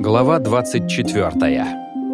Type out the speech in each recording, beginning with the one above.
Глава 24.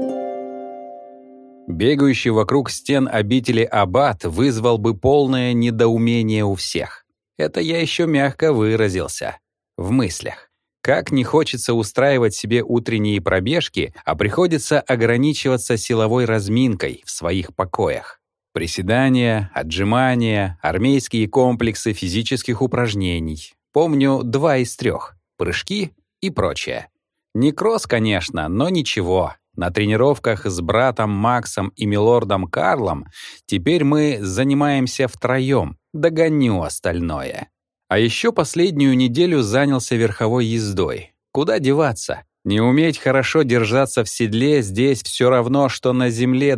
Бегающий вокруг стен обители аббат вызвал бы полное недоумение у всех. Это я еще мягко выразился. В мыслях. Как не хочется устраивать себе утренние пробежки, а приходится ограничиваться силовой разминкой в своих покоях. Приседания, отжимания, армейские комплексы физических упражнений. Помню 2 из 3. Прыжки и прочее. Не кросс, конечно, но ничего. На тренировках с братом Максом и милордом Карлом теперь мы занимаемся втроем, догоню остальное. А еще последнюю неделю занялся верховой ездой. Куда деваться? Не уметь хорошо держаться в седле здесь все равно, что на земле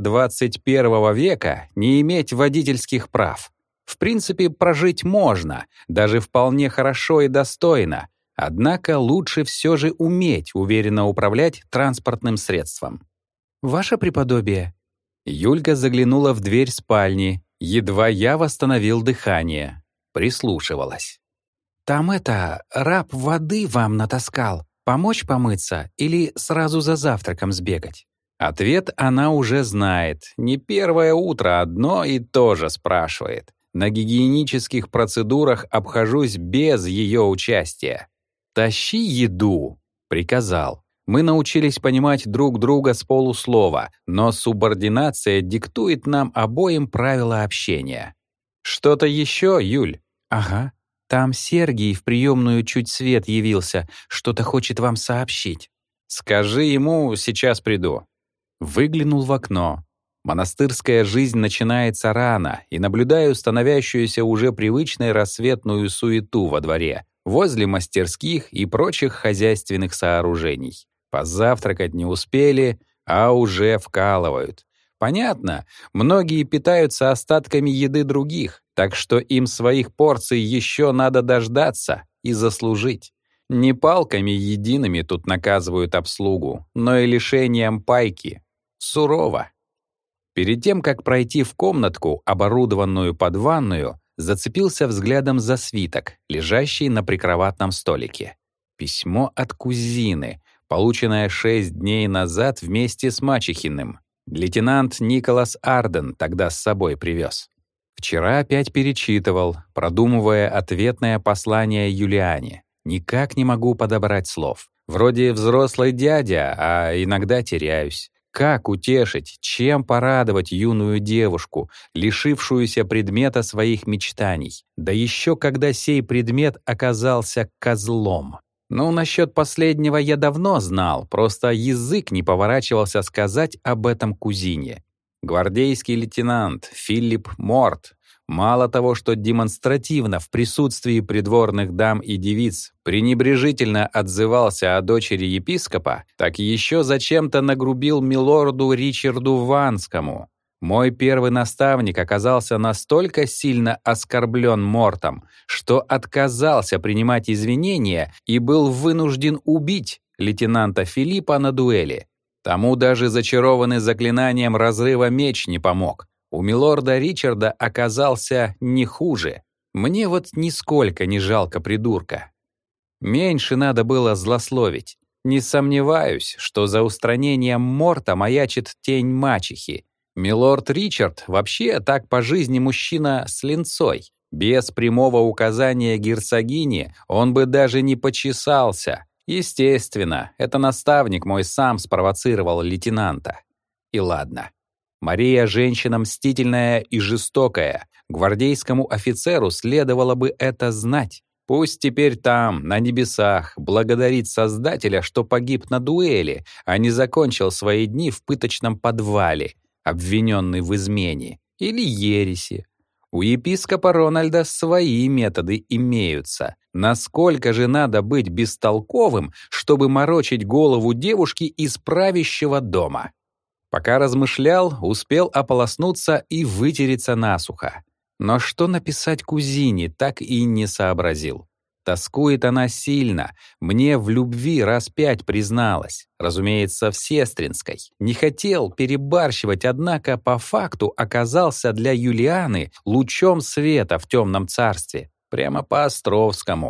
21 века не иметь водительских прав. В принципе, прожить можно, даже вполне хорошо и достойно. Однако лучше все же уметь уверенно управлять транспортным средством. «Ваше преподобие». Юлька заглянула в дверь спальни. Едва я восстановил дыхание. Прислушивалась. «Там раб воды вам натаскал. Помочь помыться или сразу за завтраком сбегать?» Ответ она уже знает. Не первое утро одно и то же спрашивает. На гигиенических процедурах обхожусь без ее участия. «Тащи еду», — приказал. Мы научились понимать друг друга с полуслова, но субординация диктует нам обоим правила общения. «Что-то еще, Юль?» «Ага. Там Сергий в приемную чуть свет явился, что-то хочет вам сообщить». «Скажи ему, сейчас приду». Выглянул в окно. Монастырская жизнь начинается рано, и наблюдаю становящуюся уже привычной рассветную суету во дворе, возле мастерских и прочих хозяйственных сооружений. Позавтракать не успели, а уже вкалывают. Понятно, многие питаются остатками еды других, так что им своих порций еще надо дождаться и заслужить. Не палками едиными тут наказывают обслугу, но и лишением пайки. Сурово. Перед тем, как пройти в комнатку, оборудованную под ванную, зацепился взглядом за свиток, лежащий на прикроватном столике. Письмо от кузины, полученное 6 дней назад вместе с мачехиным. Лейтенант Николас Арден тогда с собой привез. Вчера опять перечитывал, продумывая ответное послание Юлиане. Никак не могу подобрать слов. Вроде взрослый дядя, а иногда теряюсь. Как утешить, чем порадовать юную девушку, лишившуюся предмета своих мечтаний? Да еще когда сей предмет оказался козлом. Ну, насчет последнего я давно знал, просто язык не поворачивался сказать об этом кузине. Гвардейский лейтенант Филипп Морт мало того, что демонстративно в присутствии придворных дам и девиц пренебрежительно отзывался о дочери епископа, так еще зачем-то нагрубил милорду Ричарду Ванскому. Мой первый наставник оказался настолько сильно оскорблен Мортом, что отказался принимать извинения и был вынужден убить лейтенанта Филиппа на дуэли. Тому даже зачарованный заклинанием разрыва меч не помог. У милорда Ричарда оказался не хуже. Мне вот нисколько не жалко придурка. Меньше надо было злословить. Не сомневаюсь, что за устранением Морта маячит тень мачехи. Милорд Ричард вообще так по жизни мужчина с линцой. Без прямого указания герцогини он бы даже не почесался. Естественно, это наставник мой сам спровоцировал лейтенанта. И ладно. Мария женщина мстительная и жестокая. Гвардейскому офицеру следовало бы это знать. Пусть теперь там, на небесах, благодарит Создателя, что погиб на дуэли, а не закончил свои дни в пыточном подвале, обвиненный в измене или ереси. У епископа Рональда свои методы имеются. Насколько же надо быть бестолковым, чтобы морочить голову девушки из правящего дома? Пока размышлял, успел ополоснуться и вытереться насухо. Но что написать кузине, так и не сообразил. Тоскует она сильно, мне в любви раз 5 призналась, разумеется, в сестринской. Не хотел перебарщивать, однако по факту оказался для Юлианы лучом света в темном царстве, прямо по Островскому.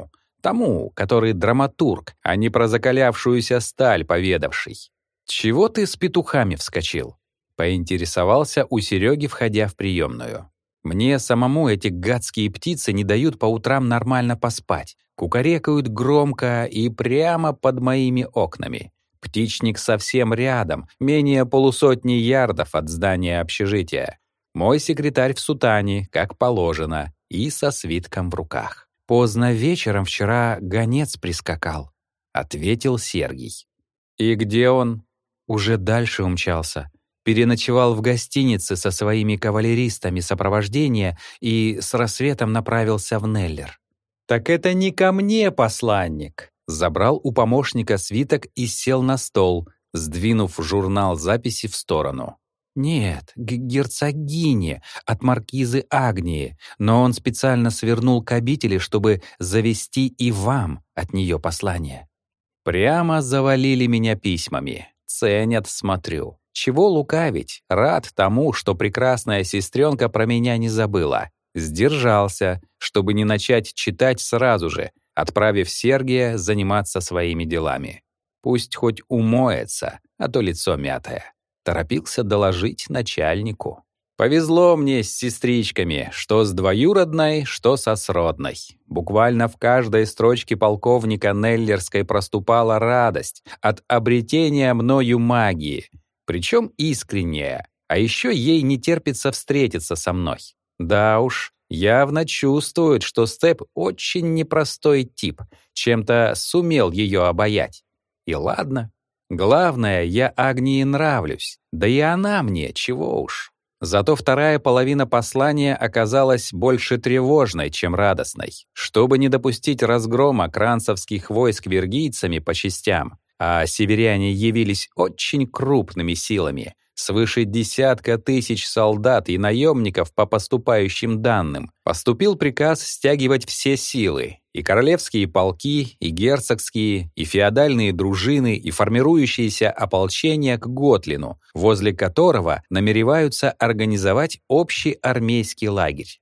Тому, который драматург, а не про закалявшуюся сталь поведавший. «Чего ты с петухами вскочил?» — поинтересовался у Сереги, входя в приемную. «Мне самому эти гадские птицы не дают по утрам нормально поспать. Кукарекают громко и прямо под моими окнами. Птичник совсем рядом, менее полусотни ярдов от здания общежития. Мой секретарь в сутане, как положено, и со свитком в руках. Поздно вечером вчера гонец прискакал», — ответил Сергий. «И где он?» «Уже дальше умчался. Переночевал в гостинице со своими кавалеристами сопровождения и с рассветом направился в Неллер». «Так это не ко мне, посланник!» Забрал у помощника свиток и сел на стол, сдвинув журнал записи в сторону. «Нет, герцогине от маркизы Агнии, но он специально свернул к обители, чтобы завести и вам от нее послание». Прямо завалили меня письмами. Ценят, смотрю. Чего лукавить, рад тому, что прекрасная сестренка про меня не забыла. Сдержался, чтобы не начать читать сразу же, отправив Сергия заниматься своими делами. Пусть хоть умоется, а то лицо мятое. Торопился доложить начальнику. Повезло мне с сестричками, что с двоюродной, что со сродной. Буквально в каждой строчке полковника Неллерской проступала радость от обретения мною магии, причем искренняя, а еще ей не терпится встретиться со мной. Да уж, явно чувствует, что Степ очень непростой тип, чем-то сумел ее обаять. И ладно. Главное, я Агнии нравлюсь, да и она мне, чего уж. Зато вторая половина послания оказалась больше тревожной, чем радостной. Чтобы не допустить разгрома кранцевских войск виргийцами по частям, а северяне явились очень крупными силами, свыше 10 тысяч солдат и наемников по поступающим данным, поступил приказ стягивать все силы, и королевские полки, и герцогские, и феодальные дружины, и формирующиеся ополчения к Готлину, возле которого намереваются организовать общий армейский лагерь.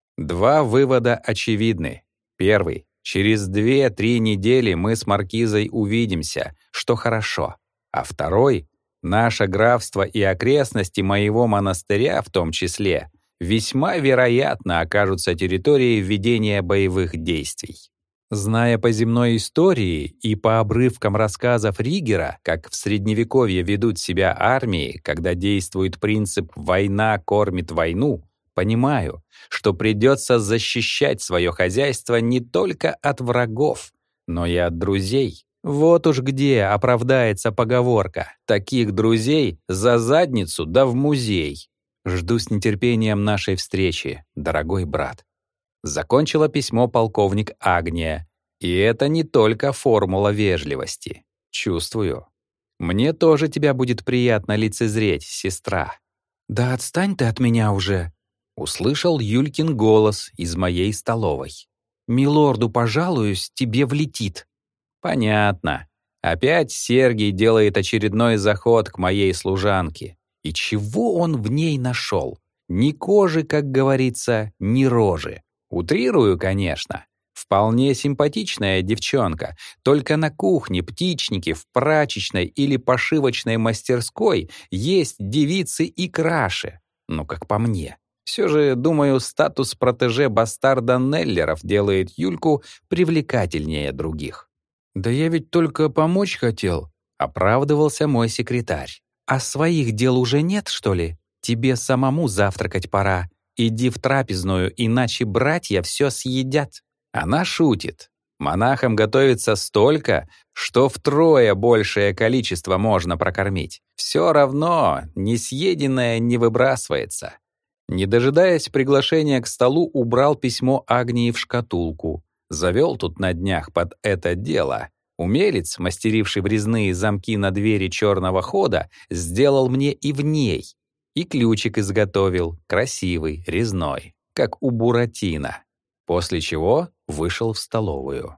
Два вывода очевидны. Первый. Через 2-3 недели мы с маркизой увидимся, что хорошо. А второй. Наше графство и окрестности моего монастыря в том числе весьма вероятно окажутся территорией ведения боевых действий. Зная по земной истории и по обрывкам рассказов Ригера, как в Средневековье ведут себя армии, когда действует принцип «война кормит войну», понимаю, что придется защищать свое хозяйство не только от врагов, но и от друзей. Вот уж где оправдается поговорка «таких друзей за задницу да в музей». Жду с нетерпением нашей встречи, дорогой брат. Закончила письмо полковник Агния. И это не только формула вежливости. Чувствую. Мне тоже тебя будет приятно лицезреть, сестра. «Да отстань ты от меня уже!» Услышал Юлькин голос из моей столовой. «Милорду пожалуюсь, тебе влетит». Понятно. Опять Сергий делает очередной заход к моей служанке. И чего он в ней нашел? Ни кожи, как говорится, ни рожи. Утрирую, конечно. Вполне симпатичная девчонка, только на кухне, птичнике, в прачечной или пошивочной мастерской есть девицы и краше. Ну, как по мне. Все же, думаю, статус протеже бастарда Неллеров делает Юльку привлекательнее других. «Да я ведь только помочь хотел», — оправдывался мой секретарь. «А своих дел уже нет, что ли? Тебе самому завтракать пора. Иди в трапезную, иначе братья все съедят». Она шутит. Монахам готовится столько, что втрое большее количество можно прокормить. Все равно несъеденное не выбрасывается. Не дожидаясь приглашения к столу, убрал письмо Агнии в шкатулку. Завел тут на днях под это дело. Умелец, мастеривший врезные замки на двери черного хода, сделал мне и в ней. И ключик изготовил, красивый, резной, как у Буратино. После чего вышел в столовую.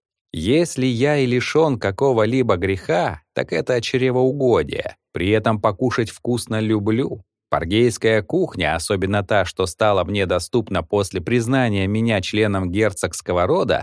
Если я и лишён какого-либо греха, так это чревоугодие. При этом покушать вкусно люблю. Паргейская кухня, особенно та, что стала мне доступна после признания меня членом герцогского рода, в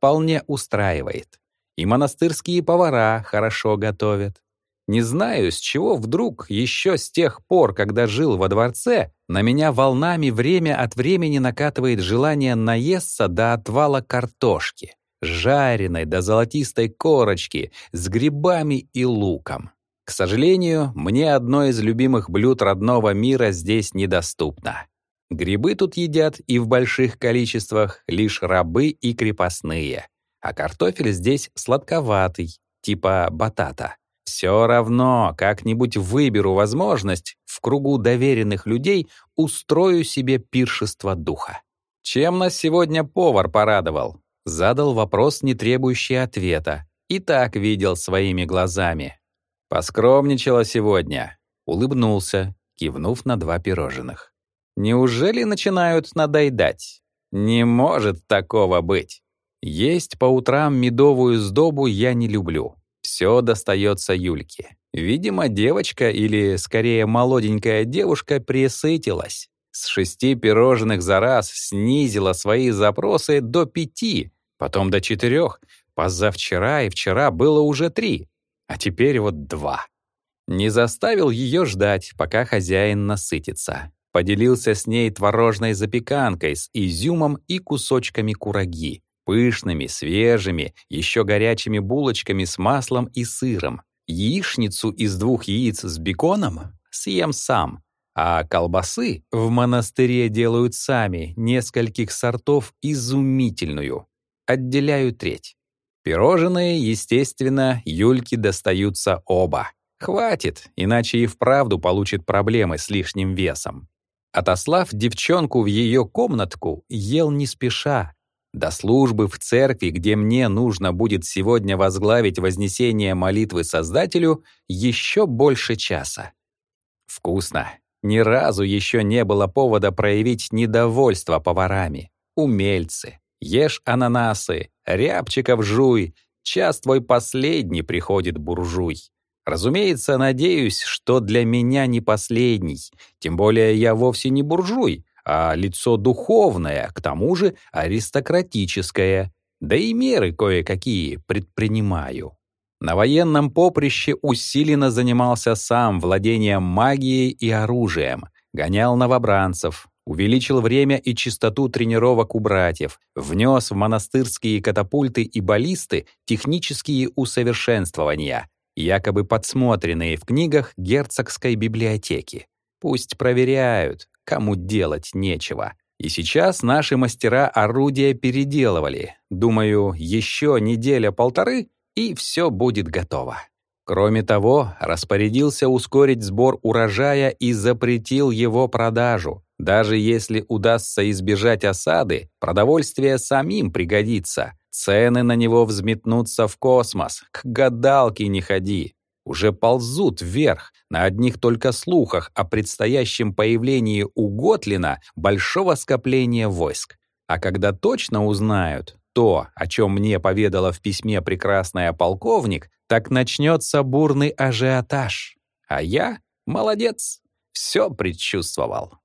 вполне устраивает. И монастырские повара хорошо готовят. Не знаю, с чего вдруг еще с тех пор, когда жил во дворце, на меня волнами время от времени накатывает желание наесться до отвала картошки, жареной до золотистой корочки, с грибами и луком. К сожалению, мне одно из любимых блюд родного мира здесь недоступно. Грибы тут едят и в больших количествах лишь рабы и крепостные, а картофель здесь сладковатый, типа батата. Все равно как-нибудь выберу возможность, в кругу доверенных людей устрою себе пиршество духа. «Чем нас сегодня повар порадовал?» Задал вопрос, не требующий ответа. И так видел своими глазами. «Поскромничала сегодня», — улыбнулся, кивнув на 2 пирожных. «Неужели начинают надоедать? Не может такого быть. Есть по утрам медовую сдобу я не люблю. Все достается Юльке. Видимо, девочка, или скорее молоденькая девушка, пресытилась. С 6 пирожных за раз снизила свои запросы до 5, потом до 4. Позавчера и вчера было уже 3, а теперь вот 2. Не заставил ее ждать, пока хозяин насытится. Поделился с ней творожной запеканкой с изюмом и кусочками кураги. Пышными, свежими, еще горячими булочками с маслом и сыром. Яичницу из 2 яиц с беконом съем сам, а колбасы в монастыре делают сами, нескольких сортов изумительную. Отделяю треть. Пирожные, естественно, Юльке достаются оба. Хватит, иначе и вправду получит проблемы с лишним весом. Отослав девчонку в ее комнатку, ел не спеша. До службы в церкви, где мне нужно будет сегодня возглавить вознесение молитвы Создателю, еще больше часа. Вкусно. Ни разу еще не было повода проявить недовольство поварами. Умельцы. Ешь ананасы, рябчиков жуй. Час твой последний приходит буржуй. Разумеется, надеюсь, что для меня не последний. Тем более я вовсе не буржуй, а лицо духовное, к тому же аристократическое, да и меры кое-какие предпринимаю. На военном поприще усиленно занимался сам владением магией и оружием, гонял новобранцев, увеличил время и частоту тренировок у братьев, внес в монастырские катапульты и баллисты технические усовершенствования, якобы подсмотренные в книгах герцогской библиотеки. Пусть проверяют, кому делать нечего. И сейчас наши мастера орудия переделывали. Думаю, еще неделя-полторы, и все будет готово. Кроме того, распорядился ускорить сбор урожая и запретил его продажу. Даже если удастся избежать осады, продовольствие самим пригодится. Цены на него взметнутся в космос. К гадалке не ходи. Уже ползут вверх на одних только слухах о предстоящем появлении у Готлина большого скопления войск. А когда точно узнают то, о чем мне поведала в письме прекрасная полковник, так начнется бурный ажиотаж. А я, молодец, все предчувствовал.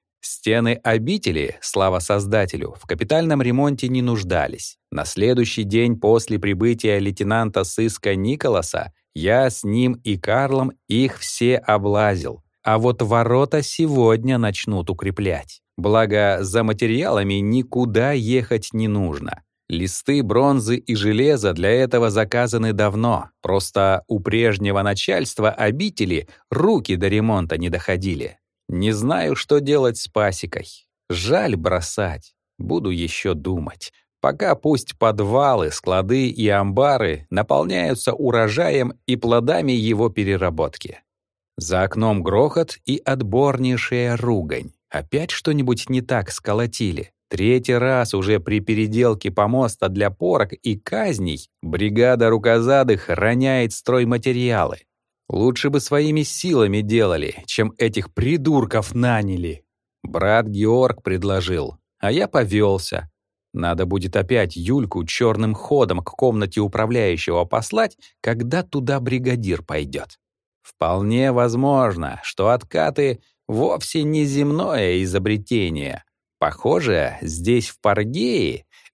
Стены обители, слава Создателю, в капитальном ремонте не нуждались. На следующий день после прибытия лейтенанта сыска Николаса я с ним и Карлом их все облазил. А вот ворота сегодня начнут укреплять. Благо, за материалами никуда ехать не нужно. Листы бронзы и железа для этого заказаны давно. Просто у прежнего начальства обители руки до ремонта не доходили. Не знаю, что делать с пасекой. Жаль бросать. Буду еще думать. Пока пусть подвалы, склады и амбары наполняются урожаем и плодами его переработки. За окном грохот и отборнейшая ругань. Опять что-нибудь не так сколотили. 3-й раз уже при переделке помоста для порок и казней бригада рукозадых роняет стройматериалы. Лучше бы своими силами делали, чем этих придурков наняли. Брат Георг предложил, а я повелся. Надо будет опять Юльку черным ходом к комнате управляющего послать, когда туда бригадир пойдет. Вполне возможно, что откаты вовсе не земное изобретение. Похоже, здесь в Паргее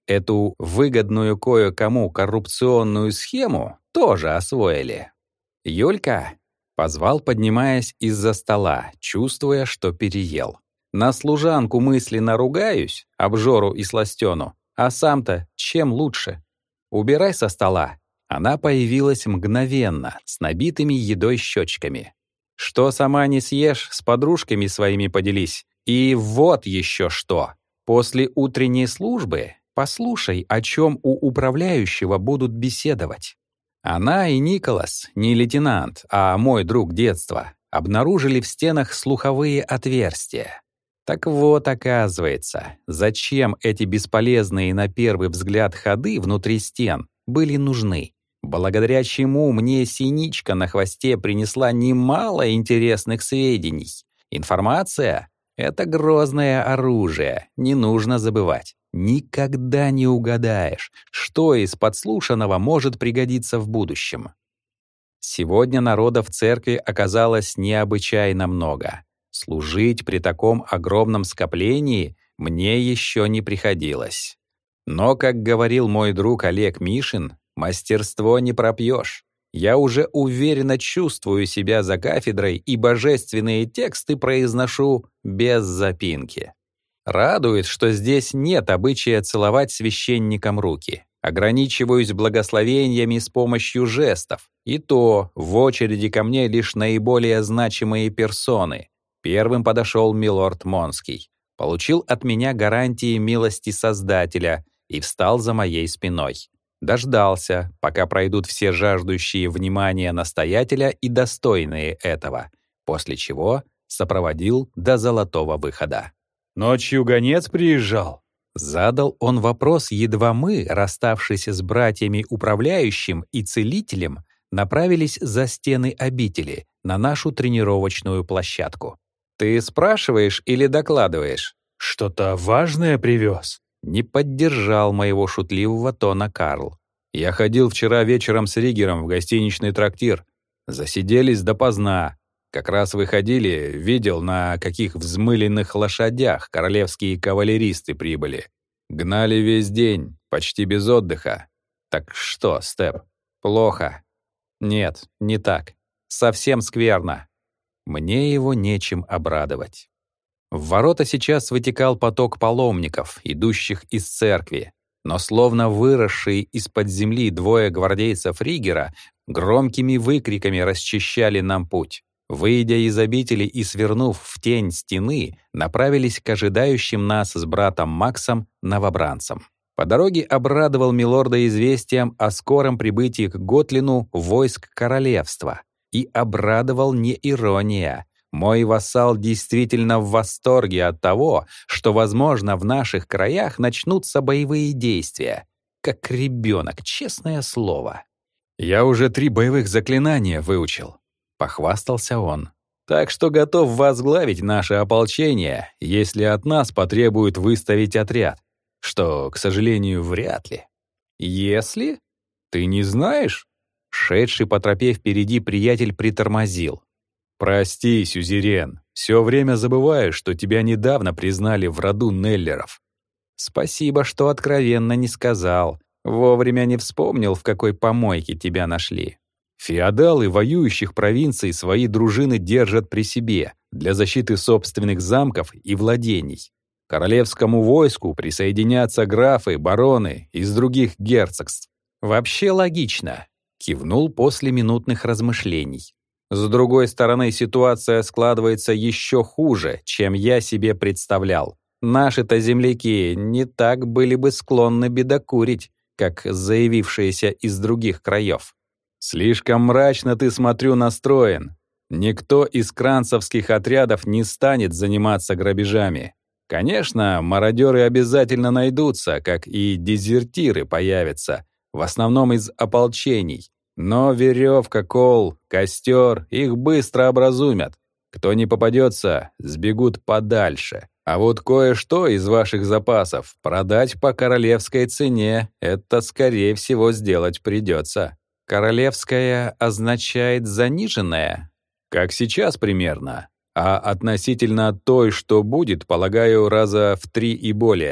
Эту выгодную кое-кому коррупционную схему тоже освоили. «Юлька!» — позвал, поднимаясь из-за стола, чувствуя, что переел. «На служанку мысленно ругаюсь, обжору и сластену, а сам-то чем лучше? Убирай со стола». Она появилась мгновенно, с набитыми едой щечками. «Что сама не съешь, с подружками своими поделись. И вот еще что. После утренней службы послушай, о чем у управляющего будут беседовать». Она и Николас, не лейтенант, а мой друг детства, обнаружили в стенах слуховые отверстия. Так вот, оказывается, зачем эти бесполезные на первый взгляд ходы внутри стен были нужны. Благодаря чему мне синичка на хвосте принесла немало интересных сведений. Информация — это грозное оружие, не нужно забывать. Никогда не угадаешь, что из подслушанного может пригодиться в будущем. Сегодня народа в церкви оказалось необычайно много. Служить при таком огромном скоплении мне еще не приходилось. Но, как говорил мой друг Олег Мишин, мастерство не пропьешь. Я уже уверенно чувствую себя за кафедрой и божественные тексты произношу без запинки. Радует, что здесь нет обычая целовать священникам руки. Ограничиваюсь благословениями с помощью жестов. И то в очереди ко мне лишь наиболее значимые персоны. Первым подошел милорд Монский. Получил от меня гарантии милости Создателя и встал за моей спиной. Дождался, пока пройдут все жаждущие внимания настоятеля и достойные этого, после чего сопроводил до золотого выхода. «Ночью гонец приезжал?» Задал он вопрос, едва мы, расставшись с братьями-управляющим и целителем, направились за стены обители на нашу тренировочную площадку. «Ты спрашиваешь или докладываешь?» «Что-то важное привез?» Не поддержал моего шутливого тона Карл. «Я ходил вчера вечером с Ригером в гостиничный трактир. Засиделись допоздна. Как раз выходили, видел, на каких взмыленных лошадях королевские кавалеристы прибыли. Гнали весь день, почти без отдыха. Так что, Степ?» «Плохо. Нет, не так. Совсем скверно». Мне его нечем обрадовать. В ворота сейчас вытекал поток паломников, идущих из церкви, но словно выросшие из-под земли двое гвардейцев Ригера громкими выкриками расчищали нам путь. Выйдя из обители и свернув в тень стены, направились к ожидающим нас с братом Максом новобранцам. По дороге обрадовал милорда известием о скором прибытии к Готлину войск королевства. И обрадовал не ирония. Мой вассал действительно в восторге от того, что, возможно, в наших краях начнутся боевые действия. Как ребенок, честное слово. «Я уже 3 боевых заклинания выучил», — похвастался он. «Так что готов возглавить наше ополчение, если от нас потребуют выставить отряд. Что, к сожалению, вряд ли». «Если?» «Ты не знаешь?» Шедший по тропе впереди приятель притормозил. «Прости, сюзерен, все время забываю, что тебя недавно признали в роду Неллеров». «Спасибо, что откровенно не сказал. Вовремя не вспомнил, в какой помойке тебя нашли». Феодалы воюющих провинций свои дружины держат при себе для защиты собственных замков и владений. К королевскому войску присоединятся графы, бароны из других герцогств. «Вообще логично», — кивнул после минутных размышлений. «С другой стороны, ситуация складывается еще хуже, чем я себе представлял. Наши-то земляки не так были бы склонны бедокурить, как заявившиеся из других краев». «Слишком мрачно ты, смотрю, настроен. Никто из кранцевских отрядов не станет заниматься грабежами. Конечно, мародеры обязательно найдутся, как и дезертиры появятся, в основном из ополчений. Но веревка, кол, костер их быстро образумят. Кто не попадется, сбегут подальше. А вот кое-что из ваших запасов продать по королевской цене — это, скорее всего, сделать придется». «Королевская означает заниженная?» «Как сейчас примерно. А относительно той, что будет, полагаю, раза в 3 и более.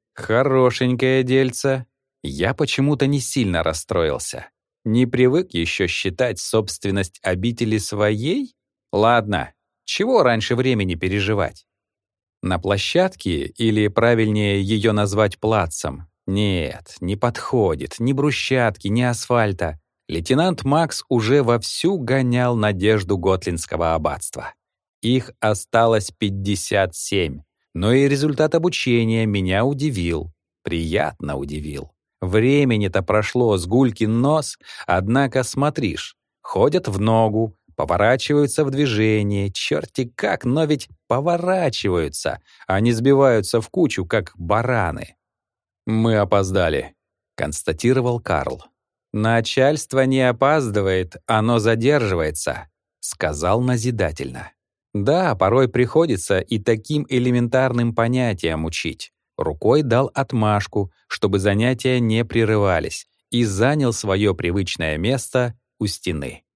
Хорошенькое дельце. Я почему-то не сильно расстроился. Не привык еще считать собственность обители своей? Ладно, чего раньше времени переживать? На площадке, или правильнее ее назвать плацем? Нет, не подходит ни брусчатки, ни асфальта. Лейтенант Макс уже вовсю гонял надежду Готлинского аббатства. Их осталось 57, но и результат обучения меня удивил. Приятно удивил. Времени-то прошло с гулькин нос, однако смотришь, ходят в ногу, поворачиваются в движение, черти как, но ведь поворачиваются, а не сбиваются в кучу, как бараны. «Мы опоздали», — констатировал Карл. «Начальство не опаздывает, оно задерживается», — сказал назидательно. «Да, порой приходится и таким элементарным понятиям учить». Рукой дал отмашку, чтобы занятия не прерывались, и занял свое привычное место у стены.